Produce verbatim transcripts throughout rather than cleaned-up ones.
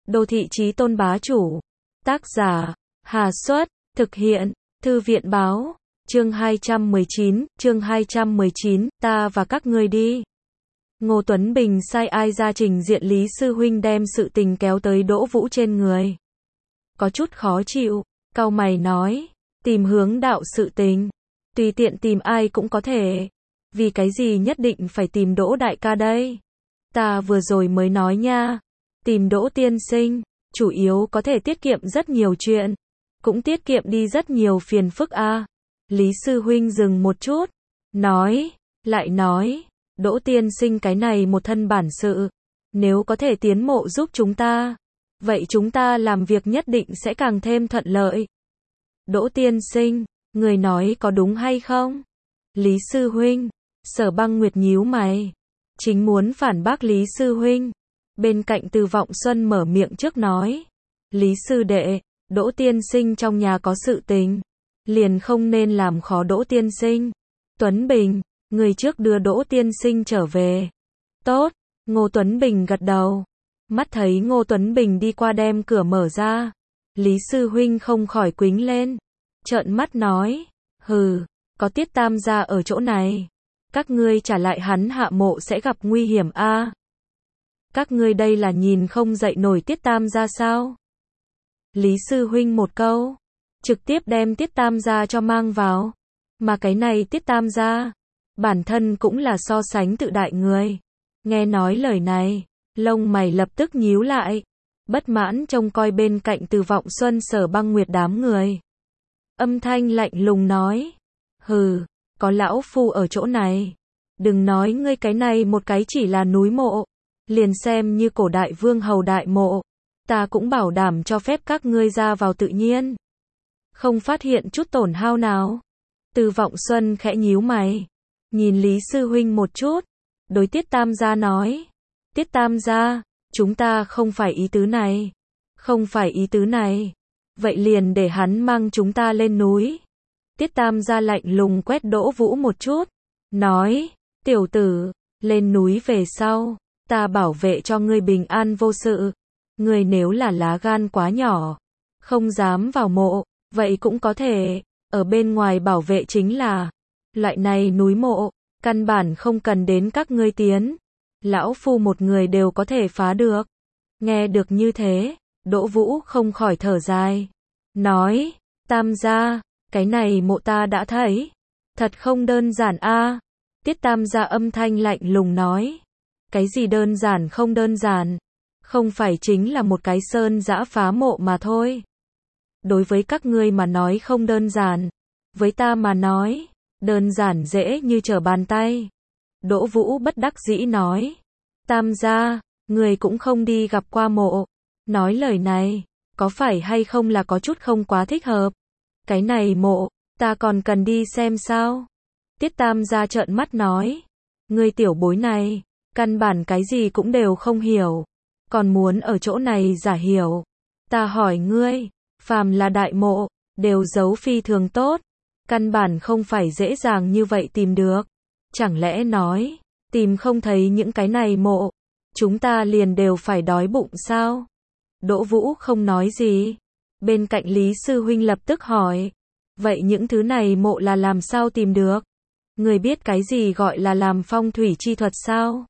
Đô thị chí tôn bá chủ. Tác giả, Hà Xuất, thực hiện, Thư viện báo, chương hai trăm mười chín, chương hai trăm mười chín, ta và các ngươi đi. Ngô Tuấn Bình sai ai ra trình diện Lý Sư Huynh đem sự tình kéo tới Đỗ Vũ trên người. Có chút khó chịu, cau mày nói, tìm hướng đạo sự tình. Tùy tiện tìm ai cũng có thể. Vì cái gì nhất định phải tìm Đỗ đại ca đây? Ta vừa rồi mới nói nha. Tìm Đỗ tiên sinh, chủ yếu có thể tiết kiệm rất nhiều chuyện. Cũng tiết kiệm đi rất nhiều phiền phức a. À. Lý Sư Huynh dừng một chút. Nói, lại nói, Đỗ tiên sinh cái này một thân bản sự. Nếu có thể tiến mộ giúp chúng ta, vậy chúng ta làm việc nhất định sẽ càng thêm thuận lợi. Đỗ tiên sinh, người nói có đúng hay không? Lý Sư Huynh, Sở Băng Nguyệt nhíu mày. Chính muốn phản bác Lý Sư Huynh. Bên cạnh Từ Vọng Xuân mở miệng trước nói. Lý Sư Đệ, Đỗ tiên sinh trong nhà có sự tình. Liền không nên làm khó Đỗ tiên sinh. Tuấn Bình, người trước đưa Đỗ tiên sinh trở về. Tốt, Ngô Tuấn Bình gật đầu. Mắt thấy Ngô Tuấn Bình đi qua đem cửa mở ra. Lý Sư Huynh không khỏi quính lên. Trợn mắt nói, hừ, có Tiết Tam gia ở chỗ này. Các ngươi trả lại hắn hạ mộ sẽ gặp nguy hiểm a. À. Các ngươi đây là nhìn không dậy nổi Tiết Tam gia sao? Lý Sư Huynh một câu, trực tiếp đem Tiết Tam gia cho mang vào. Mà cái này Tiết Tam gia, bản thân cũng là so sánh tự đại người. Nghe nói lời này, lông mày lập tức nhíu lại. Bất mãn trông coi bên cạnh Từ Vọng Xuân Sở Băng Nguyệt đám người. Âm thanh lạnh lùng nói, hừ, có lão phu ở chỗ này. Đừng nói ngươi cái này một cái chỉ là núi mộ. Liền xem như cổ đại vương hầu đại mộ. Ta cũng bảo đảm cho phép các ngươi ra vào tự nhiên. Không phát hiện chút tổn hao nào. Từ Vọng Xuân khẽ nhíu mày. Nhìn Lý Sư Huynh một chút. Đối Tiết Tam gia nói. Tiết Tam gia, chúng ta không phải ý tứ này. Không phải ý tứ này. Vậy liền để hắn mang chúng ta lên núi. Tiết Tam gia lạnh lùng quét Đỗ Vũ một chút. Nói, tiểu tử, lên núi về sau. Ta bảo vệ cho ngươi bình an vô sự. Ngươi nếu là lá gan quá nhỏ, không dám vào mộ, vậy cũng có thể, ở bên ngoài bảo vệ chính là. Loại này núi mộ, căn bản không cần đến các ngươi tiến. Lão phu một người đều có thể phá được. Nghe được như thế, Đỗ Vũ không khỏi thở dài. Nói, Tam gia, cái này mộ ta đã thấy. Thật không đơn giản a. À. Tiết Tam gia âm thanh lạnh lùng nói. Cái gì đơn giản không đơn giản? Không phải chính là một cái sơn dã phá mộ mà thôi. Đối với các ngươi mà nói không đơn giản. Với ta mà nói, đơn giản dễ như trở bàn tay. Đỗ Vũ bất đắc dĩ nói. Tam gia, người cũng không đi gặp qua mộ. Nói lời này, có phải hay không là có chút không quá thích hợp? Cái này mộ, ta còn cần đi xem sao? Tiết Tam gia trợn mắt nói. Ngươi tiểu bối này, căn bản cái gì cũng đều không hiểu. Còn muốn ở chỗ này giả hiểu. Ta hỏi ngươi, phàm là đại mộ, đều giấu phi thường tốt. Căn bản không phải dễ dàng như vậy tìm được. Chẳng lẽ nói, tìm không thấy những cái này mộ, chúng ta liền đều phải đói bụng sao? Đỗ Vũ không nói gì. Bên cạnh Lý Sư Huynh lập tức hỏi. Vậy những thứ này mộ là làm sao tìm được? Người biết cái gì gọi là làm phong thủy chi thuật sao?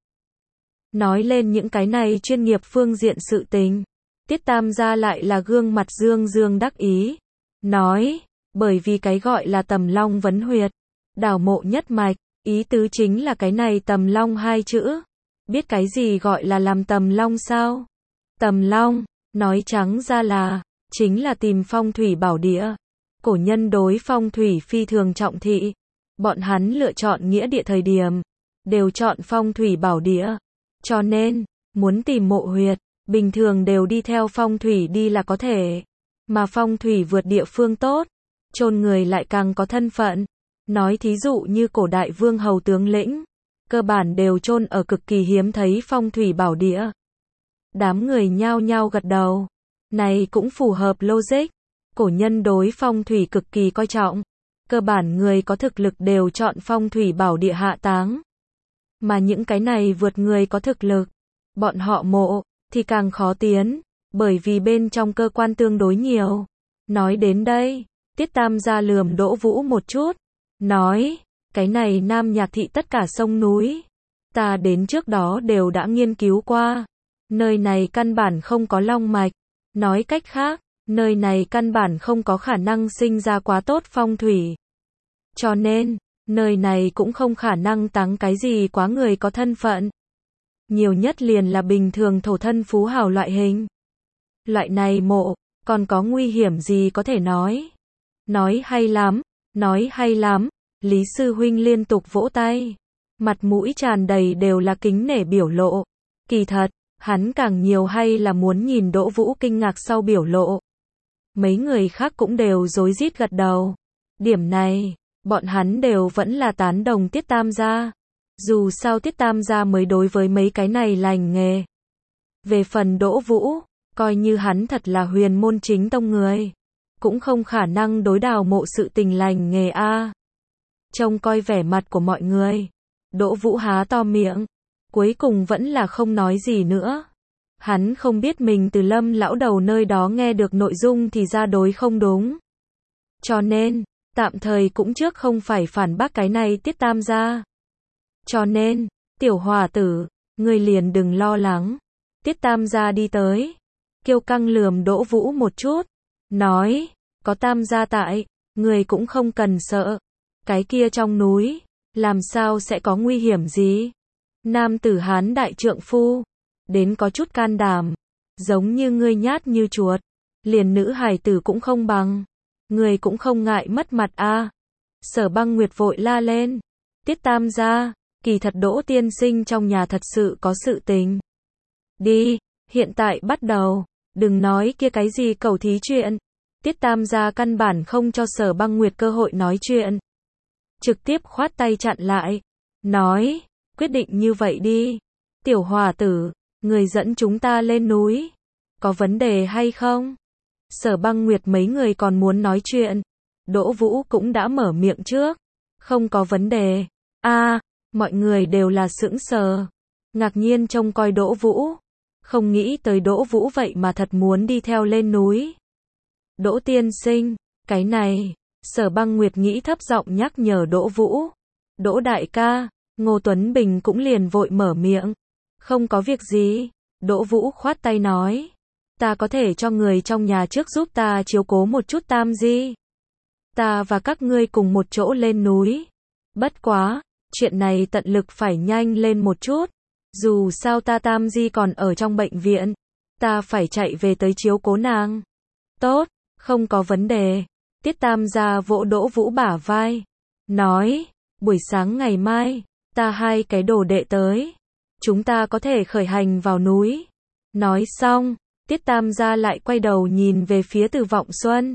Nói lên những cái này chuyên nghiệp phương diện sự tình. Tiết Tam gia lại là gương mặt dương dương đắc ý. Nói, bởi vì cái gọi là tầm long vấn huyệt. Đào mộ nhất mạch, ý tứ chính là cái này tầm long hai chữ. Biết cái gì gọi là làm tầm long sao? Tầm long, nói trắng ra là, chính là tìm phong thủy bảo địa. Cổ nhân đối phong thủy phi thường trọng thị. Bọn hắn lựa chọn nghĩa địa thời điểm, đều chọn phong thủy bảo địa. Cho nên, muốn tìm mộ huyệt, bình thường đều đi theo phong thủy đi là có thể. Mà phong thủy vượt địa phương tốt, chôn người lại càng có thân phận. Nói thí dụ như cổ đại vương hầu tướng lĩnh, cơ bản đều chôn ở cực kỳ hiếm thấy phong thủy bảo địa. Đám người nhao nhao gật đầu. Này cũng phù hợp logic. Cổ nhân đối phong thủy cực kỳ coi trọng. Cơ bản người có thực lực đều chọn phong thủy bảo địa hạ táng. Mà những cái này vượt người có thực lực, bọn họ mộ, thì càng khó tiến. bởi vì bên trong cơ quan tương đối nhiều. Nói đến đây, Tiết Tam gia lườm Đỗ Vũ một chút, nói, cái này Nam Nhạc thị tất cả sông núi, ta đến trước đó đều đã nghiên cứu qua, nơi này căn bản không có long mạch, nói cách khác, nơi này căn bản không có khả năng sinh ra quá tốt phong thủy. Cho nên, nơi này cũng không khả năng táng cái gì quá người có thân phận. Nhiều nhất liền là bình thường thổ thân phú hào loại hình. Loại này mộ, còn có nguy hiểm gì có thể nói. Nói hay lắm, nói hay lắm, Lý Sư Huynh liên tục vỗ tay. Mặt mũi tràn đầy đều là kính nể biểu lộ. Kỳ thật, hắn càng nhiều hay là muốn nhìn Đỗ Vũ kinh ngạc sau biểu lộ. Mấy người khác cũng đều rối rít gật đầu. Điểm này, bọn hắn đều vẫn là tán đồng Tiết Tam gia. Dù sao Tiết Tam gia mới đối với mấy cái này lành nghề. Về phần Đỗ Vũ, coi như hắn thật là huyền môn chính tông người, cũng không khả năng đối đào mộ sự tình lành nghề a. Trông coi vẻ mặt của mọi người, Đỗ Vũ há to miệng, cuối cùng vẫn là không nói gì nữa. Hắn không biết mình từ Lâm lão đầu nơi đó nghe được nội dung thì ra đối không đúng. Cho nên, tạm thời cũng trước không phải phản bác cái này Tiết Tam gia. Cho nên, tiểu hòa tử, ngươi liền đừng lo lắng. Tiết Tam gia đi tới, kiêu căng lườm Đỗ Vũ một chút, nói, có Tam gia tại, người cũng không cần sợ. Cái kia trong núi, làm sao sẽ có nguy hiểm gì? Nam tử Hán đại trượng phu, đến có chút can đảm, giống như ngươi nhát như chuột, liền nữ hài tử cũng không bằng, người cũng không ngại mất mặt a. À. Sở Băng Nguyệt vội la lên, Tiết Tam gia, kỳ thật Đỗ tiên sinh trong nhà thật sự có sự tình. Đi, hiện tại bắt đầu, đừng nói kia cái gì cầu thí chuyện. Tiết Tam gia căn bản không cho Sở Băng Nguyệt cơ hội nói chuyện. Trực tiếp khoát tay chặn lại, nói, quyết định như vậy đi. Tiểu hòa tử, người dẫn chúng ta lên núi, có vấn đề hay không? Sở Băng Nguyệt mấy người còn muốn nói chuyện, Đỗ Vũ cũng đã mở miệng trước, không có vấn đề. A, à, mọi người đều là sững sờ, ngạc nhiên trông coi Đỗ Vũ, không nghĩ tới Đỗ Vũ vậy mà thật muốn đi theo lên núi. Đỗ tiên sinh, cái này, Sở Băng Nguyệt nghĩ thấp giọng nhắc nhở Đỗ Vũ. Đỗ đại ca, Ngô Tuấn Bình cũng liền vội mở miệng. Không có việc gì, Đỗ Vũ khoát tay nói. Ta có thể cho người trong nhà trước giúp ta chiếu cố một chút Tam di. Ta và các ngươi cùng một chỗ lên núi. Bất quá, chuyện này tận lực phải nhanh lên một chút. Dù sao ta Tam di còn ở trong bệnh viện, ta phải chạy về tới chiếu cố nàng. Tốt, không có vấn đề. Tiết Tam gia vỗ Đỗ Vũ bả vai, nói, buổi sáng ngày mai, ta hai cái đồ đệ tới, chúng ta có thể khởi hành vào núi. Nói xong, Tiết Tam gia lại quay đầu nhìn về phía Từ Vọng Xuân,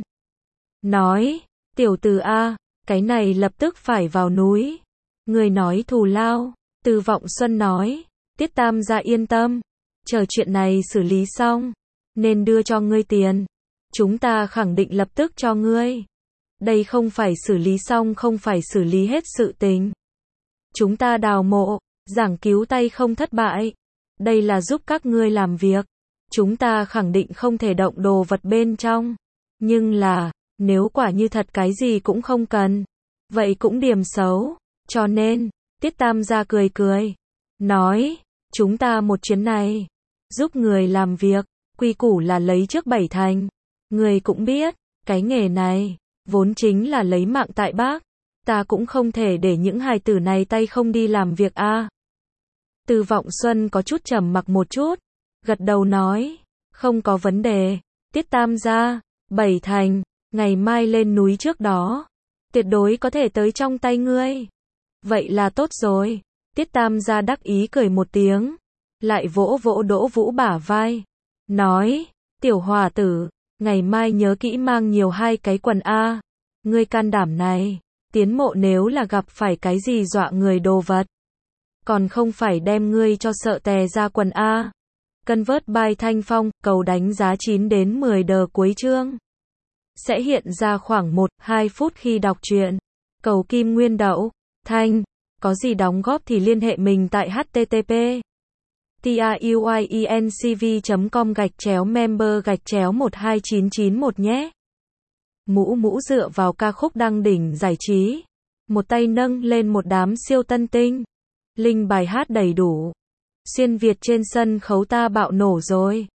nói, tiểu Từ a, cái này lập tức phải vào núi. Người nói thù lao. Từ Vọng Xuân nói, Tiết Tam gia yên tâm, chờ chuyện này xử lý xong, nên đưa cho ngươi tiền. Chúng ta khẳng định lập tức cho ngươi. Đây không phải xử lý xong không phải xử lý hết sự tình. Chúng ta đào mộ, giảng cứu tay không thất bại. Đây là giúp các ngươi làm việc. Chúng ta khẳng định không thể động đồ vật bên trong. Nhưng là, nếu quả như thật cái gì cũng không cần, vậy cũng điểm xấu. Cho nên, Tiết Tam gia cười cười, nói, chúng ta một chuyến này, giúp người làm việc, quy củ là lấy trước bảy thành. Người cũng biết, cái nghề này, vốn chính là lấy mạng tại bác. Ta cũng không thể để những hài tử này tay không đi làm việc a. À. Từ Vọng Xuân có chút trầm mặc một chút, gật đầu nói, không có vấn đề. Tiết Tam gia, bảy thành, ngày mai lên núi trước đó, tuyệt đối có thể tới trong tay ngươi. Vậy là tốt rồi. Tiết Tam gia đắc ý cười một tiếng, lại vỗ vỗ Đỗ Vũ bả vai, nói, tiểu hòa tử, ngày mai nhớ kỹ mang nhiều hai cái quần a. Ngươi can đảm này, tiến mộ nếu là gặp phải cái gì dọa người đồ vật, còn không phải đem ngươi cho sợ tè ra quần a. Cân vớt bài thanh phong, cầu đánh giá chín đến mười đờ cuối chương. Sẽ hiện ra khoảng một đến hai phút khi đọc truyện. Cầu kim nguyên đậu, thanh, có gì đóng góp thì liên hệ mình tại H T T P tiuyuyencv chấm com gạch chéo member gạch chéo một hai chín chín một nhé. Mũ mũ dựa vào ca khúc đăng đỉnh giải trí. Một tay nâng lên một đám siêu tân tinh. Link bài hát đầy đủ. Xuyên Việt trên sân khấu ta bạo nổ rồi.